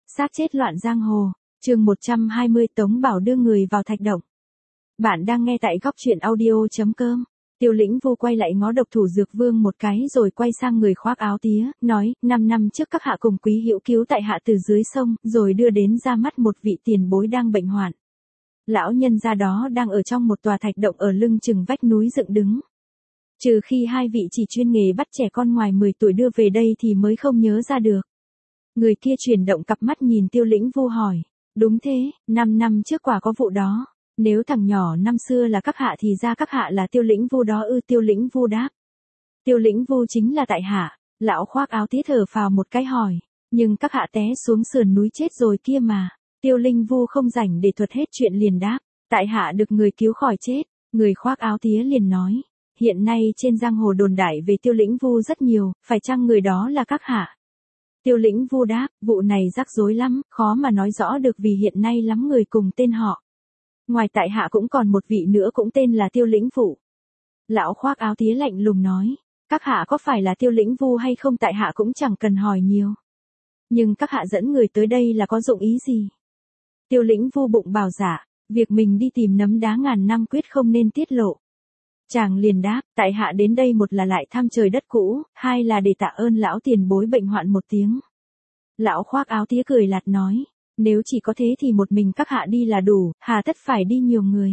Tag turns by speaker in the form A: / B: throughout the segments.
A: Xác chết loạn giang hồ, chương 120 Tống Bảo đưa người vào thạch động. Bạn đang nghe tại góc truyện audio.com. Tiêu Lĩnh Vu quay lại ngó Độc Thủ Dược Vương một cái rồi quay sang người khoác áo tía, nói, 5 năm trước các hạ cùng Quý Hữu cứu tại hạ từ dưới sông, rồi đưa đến ra mắt một vị tiền bối đang bệnh hoạn. Lão nhân gia đó đang ở trong một tòa thạch động ở lưng chừng vách núi dựng đứng. Trừ khi hai vị chỉ chuyên nghề bắt trẻ con ngoài 10 tuổi đưa về đây thì mới không nhớ ra được. Người kia chuyển động cặp mắt nhìn Tiêu Lĩnh Vu hỏi, đúng thế, 5 năm trước quả có vụ đó. Nếu thằng nhỏ năm xưa là các hạ thì ra các hạ là Tiêu Lĩnh Vu đó ư? Tiêu Lĩnh Vu đáp. Tiêu Lĩnh Vu chính là tại hạ. Lão khoác áo tía thở phào một cái hỏi, nhưng các hạ té xuống sườn núi chết rồi kia mà. Tiêu Lĩnh Vu không rảnh để thuật hết chuyện liền đáp, tại hạ được người cứu khỏi chết. Người khoác áo tía liền nói, hiện nay trên giang hồ đồn đại về Tiêu Lĩnh Vu rất nhiều, phải chăng người đó là các hạ? Tiêu Lĩnh Vu đáp, vụ này rắc rối lắm, khó mà nói rõ được vì hiện nay lắm người cùng tên họ. Ngoài tại hạ cũng còn một vị nữa cũng tên là Tiêu Lĩnh Phụ. Lão khoác áo tía lạnh lùng nói, các hạ có phải là Tiêu Lĩnh Vu hay không tại hạ cũng chẳng cần hỏi nhiều. Nhưng các hạ dẫn người tới đây là có dụng ý gì? Tiêu Lĩnh Vu bụng bảo dạ, việc mình đi tìm nấm đá ngàn năm quyết không nên tiết lộ. Chàng liền đáp, tại hạ đến đây một là lại thăm trời đất cũ, hai là để tạ ơn lão tiền bối bệnh hoạn một tiếng. Lão khoác áo tía cười lạt nói, nếu chỉ có thế thì một mình các hạ đi là đủ, hà tất phải đi nhiều người.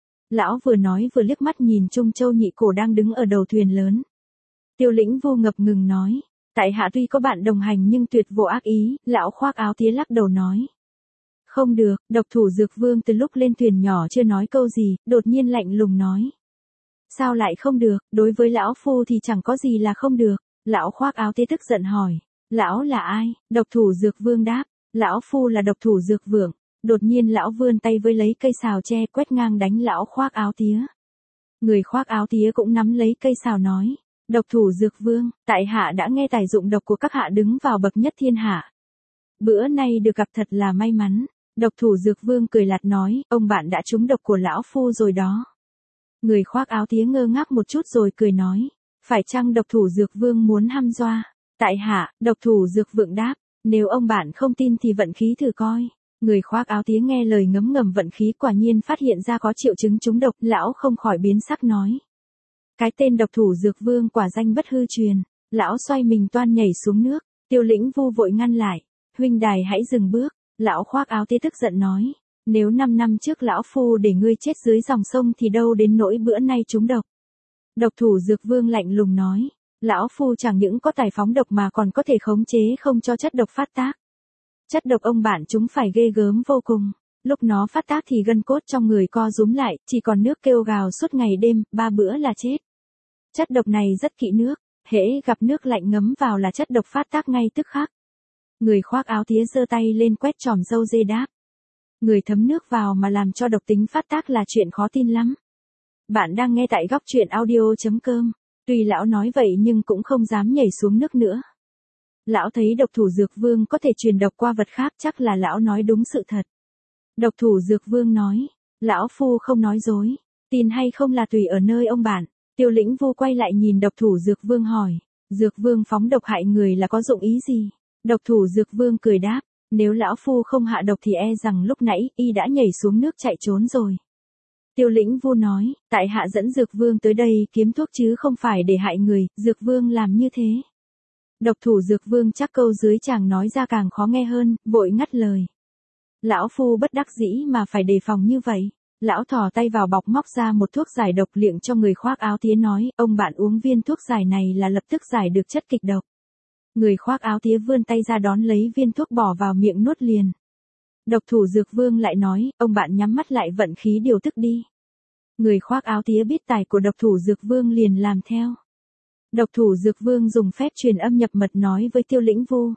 A: Lão vừa nói vừa liếc mắt nhìn Trung Châu Nhị Cổ đang đứng ở đầu thuyền lớn. Tiêu Lĩnh Vu ngập ngừng nói, tại hạ tuy có bạn đồng hành nhưng tuyệt vô ác ý. Lão khoác áo tía lắc đầu nói, không được. Độc Thủ Dược Vương từ lúc lên thuyền nhỏ chưa nói câu gì, đột nhiên lạnh lùng nói, sao lại không được? Đối với lão phu thì chẳng có gì là không được. Lão khoác áo tía tức giận hỏi, lão là ai? Độc Thủ Dược Vương đáp, lão phu là Độc Thủ Dược Vương. Đột nhiên lão vươn tay với lấy cây sào tre quét ngang đánh lão khoác áo tía. Người khoác áo tía cũng nắm lấy cây sào nói, Độc Thủ Dược Vương, tại hạ đã nghe tài dụng độc của các hạ đứng vào bậc nhất thiên hạ. Bữa nay được gặp thật là may mắn. Độc Thủ Dược Vương cười lạt nói, ông bạn đã trúng độc của lão phu rồi đó. Người khoác áo tía ngơ ngác một chút rồi cười nói, phải chăng Độc Thủ Dược Vương muốn hăm dọa? Tại hạ, Độc Thủ Dược Vương đáp, nếu ông bạn không tin thì vận khí thử coi. Người khoác áo tía nghe lời ngấm ngầm vận khí quả nhiên phát hiện ra có triệu chứng trúng độc, lão không khỏi biến sắc nói. Cái tên Độc Thủ Dược Vương quả danh bất hư truyền. Lão xoay mình toan nhảy xuống nước, Tiêu Lĩnh Vu vội ngăn lại, huynh đài hãy dừng bước. Lão khoác áo tía tức giận nói, nếu 5 năm trước lão phu để ngươi chết dưới dòng sông thì đâu đến nỗi bữa nay trúng độc. Độc Thủ Dược Vương lạnh lùng nói, lão phu chẳng những có tài phóng độc mà còn có thể khống chế không cho chất độc phát tác. Chất độc ông bạn chúng phải ghê gớm vô cùng, lúc nó phát tác thì gân cốt trong người co rúm lại, chỉ còn nước kêu gào suốt ngày đêm, 3 bữa là chết. Chất độc này rất kỵ nước, hễ gặp nước lạnh ngấm vào là chất độc phát tác ngay tức khắc. Người khoác áo tía giơ tay lên quét chòm râu dê đáp, người thấm nước vào mà làm cho độc tính phát tác là chuyện khó tin lắm. Bạn đang nghe tại góc truyện audio.com. Tuy lão nói vậy nhưng cũng không dám nhảy xuống nước nữa. Lão thấy Độc Thủ Dược Vương có thể truyền độc qua vật khác, chắc là lão nói đúng sự thật. Độc Thủ Dược Vương nói, lão phu không nói dối, tin hay không là tùy ở nơi ông bạn. Tiêu Lĩnh Vu quay lại nhìn Độc Thủ Dược Vương hỏi, Dược Vương phóng độc hại người là có dụng ý gì? Độc Thủ Dược Vương cười đáp, nếu lão phu không hạ độc thì e rằng lúc nãy y đã nhảy xuống nước chạy trốn rồi. Tiêu Lĩnh Vu nói, tại hạ dẫn Dược Vương tới đây kiếm thuốc chứ không phải để hại người. Dược Vương làm như thế. Độc Thủ Dược Vương chắc câu dưới chàng nói ra càng khó nghe hơn, vội ngắt lời. Lão phu bất đắc dĩ mà phải đề phòng như vậy. Lão thò tay vào bọc móc ra một thuốc giải độc liệng cho người khoác áo tía nói, ông bạn uống viên thuốc giải này là lập tức giải được chất kịch độc. Người khoác áo tía vươn tay ra đón lấy viên thuốc bỏ vào miệng nuốt liền. Độc Thủ Dược Vương lại nói, ông bạn nhắm mắt lại vận khí điều tức đi. Người khoác áo tía biết tài của Độc Thủ Dược Vương liền làm theo. Độc Thủ Dược Vương dùng phép truyền âm nhập mật nói với Tiêu Lĩnh Vu.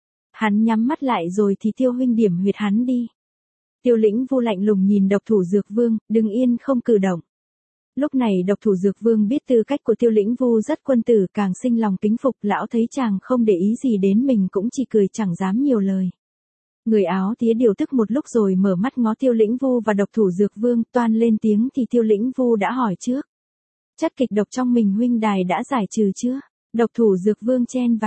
A: Hắn nhắm mắt lại rồi thì Tiêu huynh điểm huyệt hắn đi. Tiêu Lĩnh Vu lạnh lùng nhìn Độc Thủ Dược Vương, đứng yên không cử động. Lúc này Độc Thủ Dược Vương biết tư cách của Tiêu Lĩnh Vu rất quân tử, càng sinh lòng kính phục. Lão thấy chàng không để ý gì đến mình cũng chỉ cười chẳng dám nhiều lời. Người áo tía điều tức một lúc rồi mở mắt ngó Tiêu Lĩnh Vu và Độc Thủ Dược Vương, toan lên tiếng thì Tiêu Lĩnh Vu đã hỏi trước. Chất kịch độc trong mình huynh đài đã giải trừ chưa? Độc Thủ Dược Vương chen vào.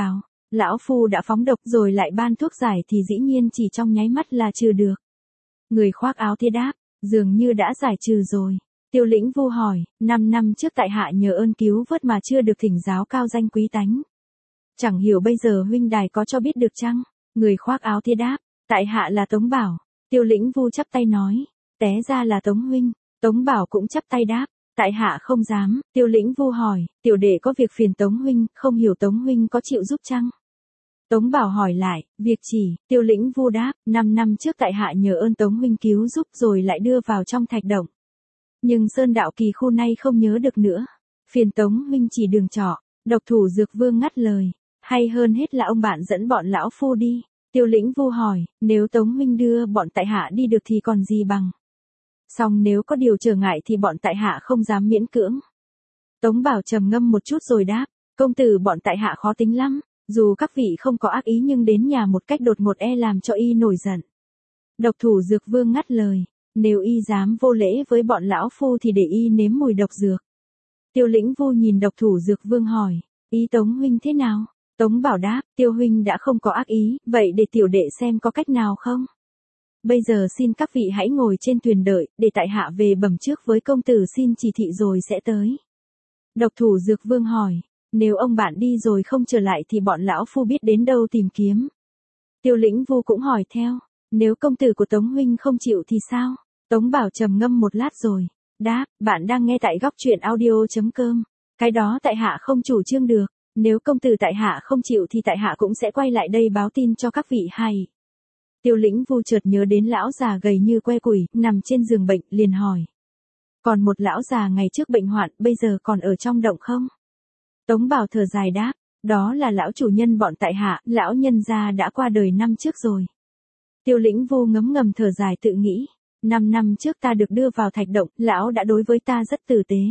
A: Lão phu đã phóng độc rồi lại ban thuốc giải thì dĩ nhiên chỉ trong nháy mắt là trừ được. Người khoác áo thế đáp, dường như đã giải trừ rồi. Tiêu Lĩnh Vu hỏi, 5 năm trước tại hạ nhờ ơn cứu vớt mà chưa được thỉnh giáo cao danh quý tánh. Chẳng hiểu bây giờ huynh đài có cho biết được chăng? Người khoác áo thế đáp, tại hạ là Tống Bảo. Tiêu Lĩnh Vu chắp tay nói, té ra là Tống huynh. Tống Bảo cũng chắp tay đáp, tại hạ không dám. Tiêu Lĩnh Vu hỏi, tiểu đệ có việc phiền Tống huynh, không hiểu Tống huynh có chịu giúp chăng? Tống Bảo hỏi lại, việc chỉ, Tiêu Lĩnh Vu đáp, 5 năm trước tại hạ nhờ ơn Tống huynh cứu giúp rồi lại đưa vào trong thạch động. Nhưng Sơn Đạo Kỳ khu nay không nhớ được nữa. Phiền Tống huynh chỉ đường trọ. Độc thủ Dược Vương ngắt lời, hay hơn hết là ông bạn dẫn bọn lão phu đi. Tiêu Lĩnh Vu hỏi, nếu Tống huynh đưa bọn tại hạ đi được thì còn gì bằng. Song nếu có điều trở ngại thì bọn tại hạ không dám miễn cưỡng. Tống Bảo trầm ngâm một chút rồi đáp, công tử bọn tại hạ khó tính lắm, dù các vị không có ác ý nhưng đến nhà một cách đột ngột làm cho y nổi giận. Độc thủ Dược Vương ngắt lời, nếu y dám vô lễ với bọn lão phu thì để y nếm mùi độc dược. Tiêu Lĩnh Vu nhìn độc thủ Dược Vương hỏi, ý Tống huynh thế nào? Tống Bảo đáp, Tiêu huynh đã không có ác ý, vậy để tiểu đệ xem có cách nào không? Bây giờ xin các vị hãy ngồi trên thuyền đợi, để tại hạ về bẩm trước với công tử xin chỉ thị rồi sẽ tới. Độc thủ Dược Vương hỏi, nếu ông bạn đi rồi không trở lại thì bọn lão phu biết đến đâu tìm kiếm. Tiêu Lĩnh Vu cũng hỏi theo, nếu công tử của Tống huynh không chịu thì sao? Tống Bảo trầm ngâm một lát rồi, đáp, bạn đang nghe tại góc truyện audio.com. Cái đó tại hạ không chủ trương được, nếu công tử tại hạ không chịu thì tại hạ cũng sẽ quay lại đây báo tin cho các vị hay. Tiêu Lĩnh Vu chợt nhớ đến lão già gầy như que củi, nằm trên giường bệnh, liền hỏi. Còn một lão già ngày trước bệnh hoạn, bây giờ còn ở trong động không? Tống Bảo thở dài đáp, đó là lão chủ nhân bọn tại hạ, lão nhân gia đã qua đời năm trước rồi. Tiêu Lĩnh Vu ngấm ngầm thở dài tự nghĩ, 5 năm trước ta được đưa vào thạch động, lão đã đối với ta rất tử tế.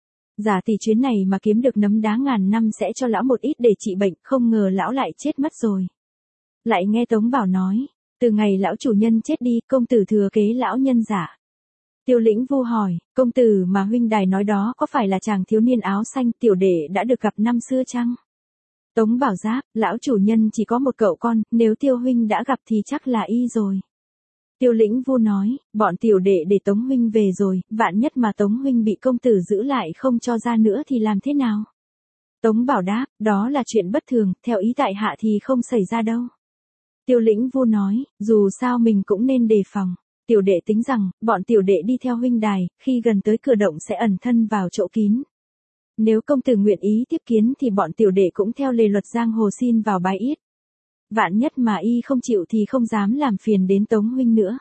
A: Giả tỷ chuyến này mà kiếm được nấm đá ngàn năm sẽ cho lão một ít để trị bệnh, không ngờ lão lại chết mất rồi. Lại nghe Tống Bảo nói, từ ngày lão chủ nhân chết đi, công tử thừa kế lão nhân giả. Tiêu Lĩnh Vu hỏi, công tử mà huynh đài nói đó có phải là chàng thiếu niên áo xanh tiểu đệ đã được gặp năm xưa chăng? Tống Bảo đáp, lão chủ nhân chỉ có một cậu con, nếu Tiêu huynh đã gặp thì chắc là y rồi. Tiêu Lĩnh Vu nói, bọn tiểu đệ để Tống huynh về rồi, vạn nhất mà Tống huynh bị công tử giữ lại không cho ra nữa thì làm thế nào? Tống Bảo đáp, đó là chuyện bất thường, theo ý tại hạ thì không xảy ra đâu. Tiêu Lĩnh Vu nói, dù sao mình cũng nên đề phòng. Tiểu đệ tính rằng, bọn tiểu đệ đi theo huynh đài, khi gần tới cửa động sẽ ẩn thân vào chỗ kín. Nếu công tử nguyện ý tiếp kiến thì bọn tiểu đệ cũng theo lề luật giang hồ xin vào bái yết. Vạn nhất mà y không chịu thì không dám làm phiền đến Tống huynh nữa.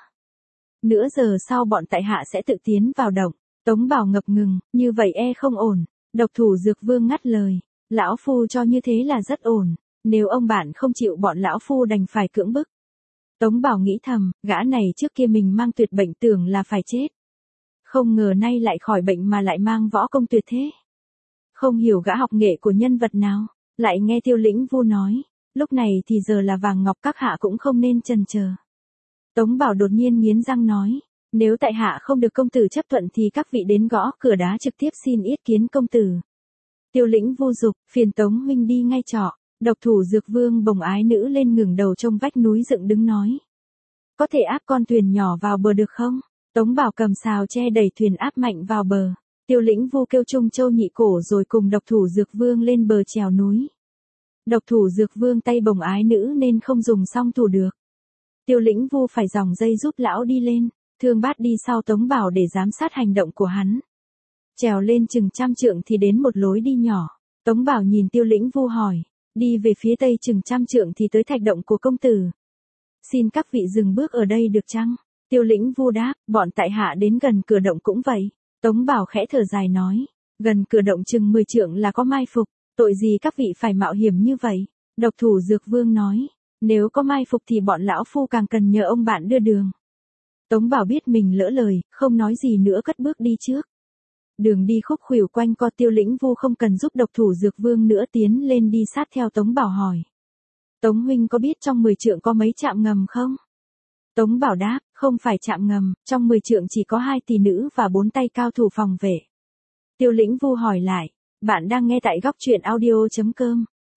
A: Nửa giờ sau bọn tại hạ sẽ tự tiến vào động. Tống Bảo ngập ngừng, như vậy không ổn. Độc thủ Dược Vương ngắt lời, lão phu cho như thế là rất ổn. Nếu ông bạn không chịu bọn lão phu đành phải cưỡng bức. Tống Bảo nghĩ thầm, gã này trước kia mình mang tuyệt bệnh tưởng là phải chết. Không ngờ nay lại khỏi bệnh mà lại mang võ công tuyệt thế. Không hiểu gã học nghệ của nhân vật nào. Lại nghe Tiêu Lĩnh Vu nói, lúc này thì giờ là vàng ngọc các hạ cũng không nên chần chờ. Tống Bảo đột nhiên nghiến răng nói, nếu tại hạ không được công tử chấp thuận thì các vị đến gõ cửa đá trực tiếp xin yết kiến công tử. Tiêu Lĩnh Vu dục, phiền Tống huynh đi ngay trọ. Độc thủ Dược Vương bồng ái nữ lên ngẩng đầu trông vách núi dựng đứng nói. Có thể áp con thuyền nhỏ vào bờ được không? Tống Bảo cầm sào che đẩy thuyền áp mạnh vào bờ. Tiêu Lĩnh Vu kêu Trung Châu nhị cổ rồi cùng độc thủ Dược Vương lên bờ trèo núi. Độc thủ Dược Vương tay bồng ái nữ nên không dùng song thủ được. Tiêu Lĩnh Vu phải dòng dây giúp lão đi lên, Thương Bát đi sau Tống Bảo để giám sát hành động của hắn. Trèo lên chừng 100 trượng thì đến một lối đi nhỏ. Tống Bảo nhìn Tiêu Lĩnh Vu hỏi, đi về phía tây chừng 100 trượng thì tới thạch động của công tử. Xin các vị dừng bước ở đây được chăng? Tiêu Lĩnh Vu đáp, bọn tại hạ đến gần cửa động cũng vậy. Tống Bảo khẽ thở dài nói, gần cửa động chừng 10 trượng là có mai phục, tội gì các vị phải mạo hiểm như vậy? Độc thủ Dược Vương nói, nếu có mai phục thì bọn lão phu càng cần nhờ ông bạn đưa đường. Tống Bảo biết mình lỡ lời, không nói gì nữa cất bước đi trước. Đường đi khúc khuỷu quanh co. Tiêu Lĩnh Vu không cần giúp độc thủ Dược Vương nữa tiến lên đi sát theo Tống Bảo hỏi. Tống huynh có biết trong 10 trượng có mấy trạm ngầm không? Tống Bảo đáp, không phải trạm ngầm, trong 10 trượng chỉ có 2 tỷ nữ và 4 tay cao thủ phòng vệ. Tiêu Lĩnh Vu hỏi lại, bạn đang nghe tại góc truyện audio.com.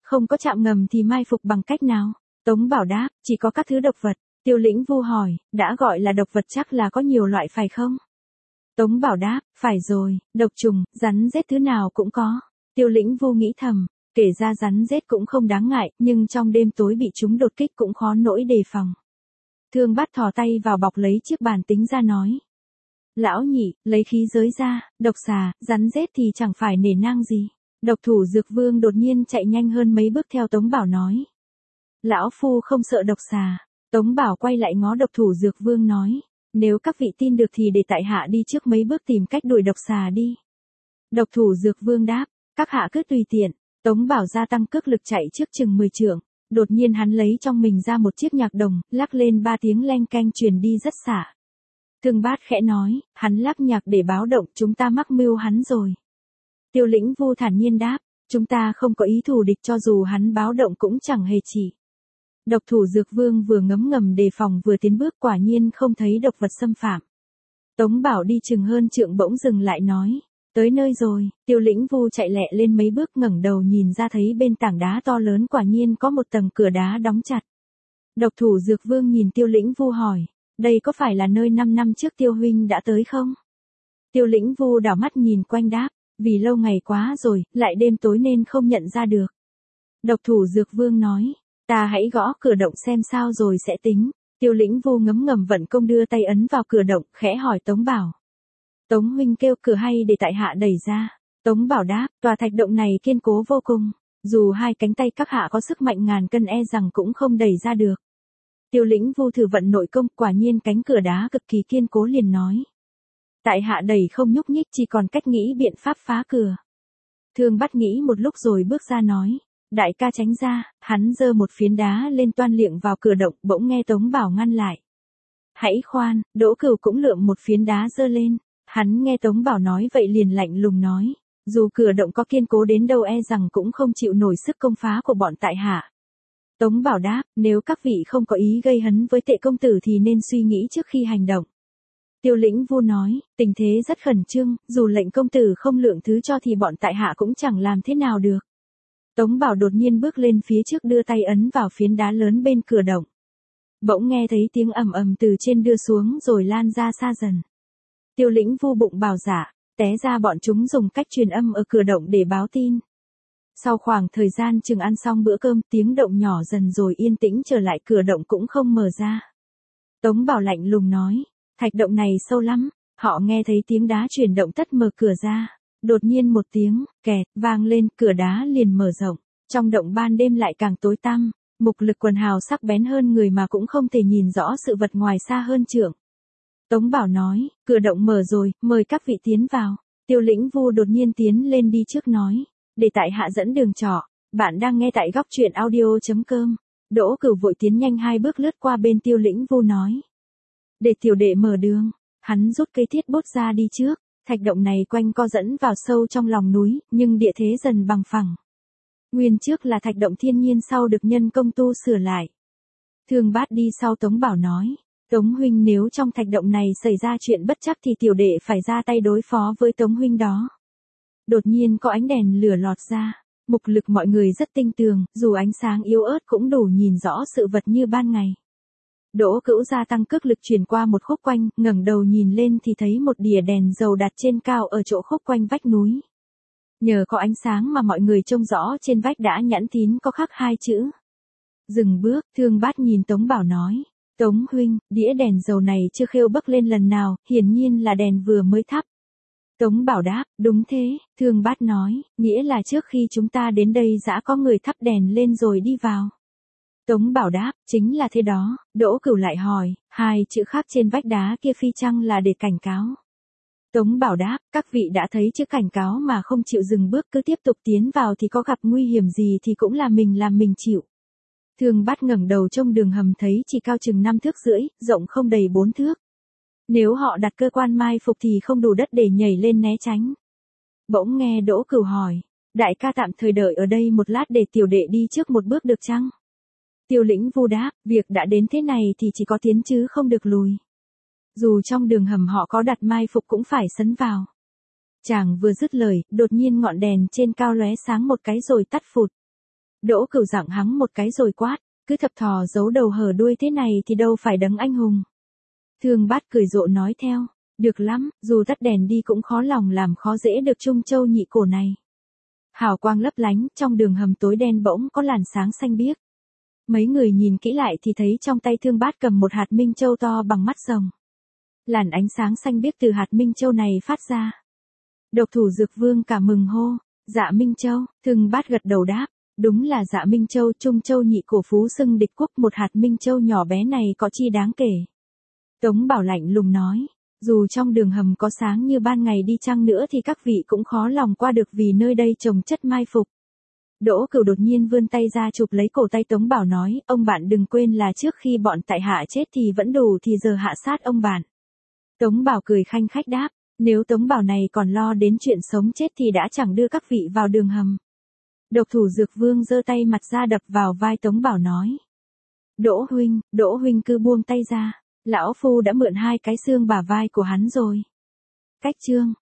A: Không có trạm ngầm thì mai phục bằng cách nào? Tống Bảo đáp, chỉ có các thứ độc vật. Tiêu Lĩnh Vu hỏi, đã gọi là độc vật chắc là có nhiều loại phải không? Tống Bảo đáp, phải rồi, độc trùng, rắn rết thứ nào cũng có. Tiêu Lĩnh Vu nghĩ thầm, kể ra rắn rết cũng không đáng ngại, nhưng trong đêm tối bị chúng đột kích cũng khó nỗi đề phòng. Thương Bát thò tay vào bọc lấy chiếc bàn tính ra nói. Lão nhị, lấy khí giới ra, độc xà, rắn rết thì chẳng phải nể nang gì. Độc thủ Dược Vương đột nhiên chạy nhanh hơn mấy bước theo Tống Bảo nói. Lão phu không sợ độc xà. Tống Bảo quay lại ngó độc thủ Dược Vương nói. Nếu các vị tin được thì để tại hạ đi trước mấy bước tìm cách đuổi độc xà đi. Độc thủ Dược Vương đáp, các hạ cứ tùy tiện. Tống Bảo gia tăng cước lực chạy trước chừng 10 trượng. Đột nhiên hắn lấy trong mình ra một chiếc nhạc đồng, lắc lên 3 tiếng leng keng truyền đi rất xả. Thương Bát khẽ nói, hắn lắc nhạc để báo động, chúng ta mắc mưu hắn rồi. Tiêu Lĩnh Vu thản nhiên đáp, chúng ta không có ý thù địch, cho dù hắn báo động cũng chẳng hề chỉ. Độc thủ Dược Vương vừa ngấm ngầm đề phòng vừa tiến bước, quả nhiên không thấy độc vật xâm phạm. Tống Bảo đi chừng hơn trượng bỗng dừng lại nói, tới nơi rồi. Tiêu Lĩnh Vu chạy lẹ lên mấy bước, ngẩng đầu nhìn ra thấy bên tảng đá to lớn quả nhiên có một tầng cửa đá đóng chặt. Độc thủ Dược Vương nhìn Tiêu Lĩnh Vu hỏi, đây có phải là nơi 5 năm trước Tiêu huynh đã tới không? Tiêu Lĩnh Vu đảo mắt nhìn quanh đáp, vì lâu ngày quá rồi, lại đêm tối nên không nhận ra được. Độc thủ Dược Vương nói, ta hãy gõ cửa động xem sao rồi sẽ tính. Tiêu Lĩnh Vu ngấm ngầm vận công đưa tay ấn vào cửa động, khẽ hỏi Tống Bảo. Tống huynh kêu cửa hay để tại hạ đẩy ra? Tống Bảo đáp, tòa thạch động này kiên cố vô cùng. Dù hai cánh tay các hạ có sức mạnh ngàn cân e rằng cũng không đẩy ra được. Tiêu Lĩnh Vu thử vận nội công, quả nhiên cánh cửa đá cực kỳ kiên cố, liền nói. Tại hạ đẩy không nhúc nhích, chỉ còn cách nghĩ biện pháp phá cửa. Thương Bát nghĩ một lúc rồi bước ra nói. Đại ca tránh ra, hắn giơ một phiến đá lên toan liệng vào cửa động, bỗng nghe Tống Bảo ngăn lại. Hãy khoan, Đỗ Cửu cũng lượm một phiến đá giơ lên. Hắn nghe Tống Bảo nói vậy liền lạnh lùng nói. Dù cửa động có kiên cố đến đâu e rằng cũng không chịu nổi sức công phá của bọn tại hạ. Tống Bảo đáp, nếu các vị không có ý gây hấn với Tệ công tử thì nên suy nghĩ trước khi hành động. Tiêu Lĩnh Vu nói, tình thế rất khẩn trương, dù lệnh công tử không lượng thứ cho thì bọn tại hạ cũng chẳng làm thế nào được. Tống Bảo đột nhiên bước lên phía trước, đưa tay ấn vào phiến đá lớn bên cửa động. Bỗng nghe thấy tiếng ầm ầm từ trên đưa xuống rồi lan ra xa dần. Tiêu Lĩnh Vu bụng bảo dạ, té ra bọn chúng dùng cách truyền âm ở cửa động để báo tin. Sau khoảng thời gian chừng ăn xong bữa cơm, tiếng động nhỏ dần rồi yên tĩnh trở lại, cửa động cũng không mở ra. Tống Bảo lạnh lùng nói, thạch động này sâu lắm. Họ nghe thấy tiếng đá chuyển động tất mở cửa ra. Đột nhiên một tiếng kẹt vang lên, cửa đá liền mở rộng. Trong động ban đêm lại càng tối tăm, mục lực quần hào sắc bén hơn người mà cũng không thể nhìn rõ sự vật ngoài xa hơn trượng. Tống Bảo nói, cửa động mở rồi, mời các vị tiến vào. Tiêu Lĩnh Vu đột nhiên tiến lên đi trước nói, để tại hạ dẫn đường trọ. Bạn đang nghe tại góc truyện audio.com. Đỗ Cửu vội tiến nhanh 2 bước lướt qua bên Tiêu Lĩnh Vu nói, để tiểu đệ mở đường. Hắn rút cây thiết bút ra đi trước. Thạch động này quanh co dẫn vào sâu trong lòng núi, nhưng địa thế dần bằng phẳng. Nguyên trước là thạch động thiên nhiên, sau được nhân công tu sửa lại. Thương Bát đi sau Tống Bảo nói, Tống huynh nếu trong thạch động này xảy ra chuyện bất trắc thì tiểu đệ phải ra tay đối phó với Tống huynh đó. Đột nhiên có ánh đèn lửa lọt ra, mục lực mọi người rất tinh tường, dù ánh sáng yếu ớt cũng đủ nhìn rõ sự vật như ban ngày. Đỗ Cửu gia tăng cước lực truyền qua một khúc quanh, ngẩng đầu nhìn lên thì thấy một đỉa đèn dầu đặt trên cao ở chỗ khúc quanh vách núi. Nhờ có ánh sáng mà mọi người trông rõ trên vách đã nhẵn tín có khắc 2 chữ. Dừng bước, Thương Bát nhìn Tống Bảo nói, Tống huynh, đĩa đèn dầu này chưa khêu bấc lên lần nào, hiển nhiên là đèn vừa mới thắp. Tống Bảo đáp, đúng thế. Thương Bát nói, nghĩa là trước khi chúng ta đến đây đã có người thắp đèn lên rồi đi vào. Tống Bảo đáp, chính là thế đó. Đỗ Cửu lại hỏi, 2 chữ khắc trên vách đá kia phi chăng là để cảnh cáo? Tống Bảo đáp, các vị đã thấy chữ cảnh cáo mà không chịu dừng bước cứ tiếp tục tiến vào thì có gặp nguy hiểm gì thì cũng là mình làm mình chịu. Thương Bát ngẩng đầu trông đường hầm thấy chỉ cao chừng 5 thước rưỡi, rộng không đầy 4 thước. Nếu họ đặt cơ quan mai phục thì không đủ đất để nhảy lên né tránh. Bỗng nghe Đỗ Cửu hỏi, đại ca tạm thời đợi ở đây một lát để tiểu đệ đi trước một bước được chăng? Tiêu Lĩnh Vu đáp, việc đã đến thế này thì chỉ có tiến chứ không được lùi. Dù trong đường hầm họ có đặt mai phục cũng phải sấn vào. Chàng vừa dứt lời, đột nhiên ngọn đèn trên cao lóe sáng một cái rồi tắt phụt. Đỗ Cửu giặng hắng một cái rồi quát, cứ thập thò giấu đầu hở đuôi thế này thì đâu phải đấng anh hùng. Thương Bát cười rộ nói theo, được lắm, dù tắt đèn đi cũng khó lòng làm khó dễ được Trung Châu nhị cổ này. Hào quang lấp lánh, trong đường hầm tối đen bỗng có làn sáng xanh biếc. Mấy người nhìn kỹ lại thì thấy trong tay Thương Bát cầm một hạt minh châu to bằng mắt rồng. Làn ánh sáng xanh biếc từ hạt minh châu này phát ra. Độc thủ Dược Vương cả mừng hô, Dạ Minh Châu. Thương Bát gật đầu đáp, đúng là Dạ Minh Châu. Trung Châu nhị cổ phú xưng địch quốc, một hạt minh châu nhỏ bé này có chi đáng kể. Tống Bảo lạnh lùng nói, dù trong đường hầm có sáng như ban ngày đi chăng nữa thì các vị cũng khó lòng qua được vì nơi đây trồng chất mai phục. Đỗ Cửu đột nhiên vươn tay ra chụp lấy cổ tay Tống Bảo nói, ông bạn đừng quên là trước khi bọn tại hạ chết thì vẫn đủ thì giờ hạ sát ông bạn. Tống Bảo cười khanh khách đáp, nếu Tống Bảo này còn lo đến chuyện sống chết thì đã chẳng đưa các vị vào đường hầm. Độc thủ Dược Vương giơ tay mặt ra đập vào vai Tống Bảo nói, Đỗ huynh cứ buông tay ra, lão phu đã mượn 2 cái xương bả vai của hắn rồi. Cách chương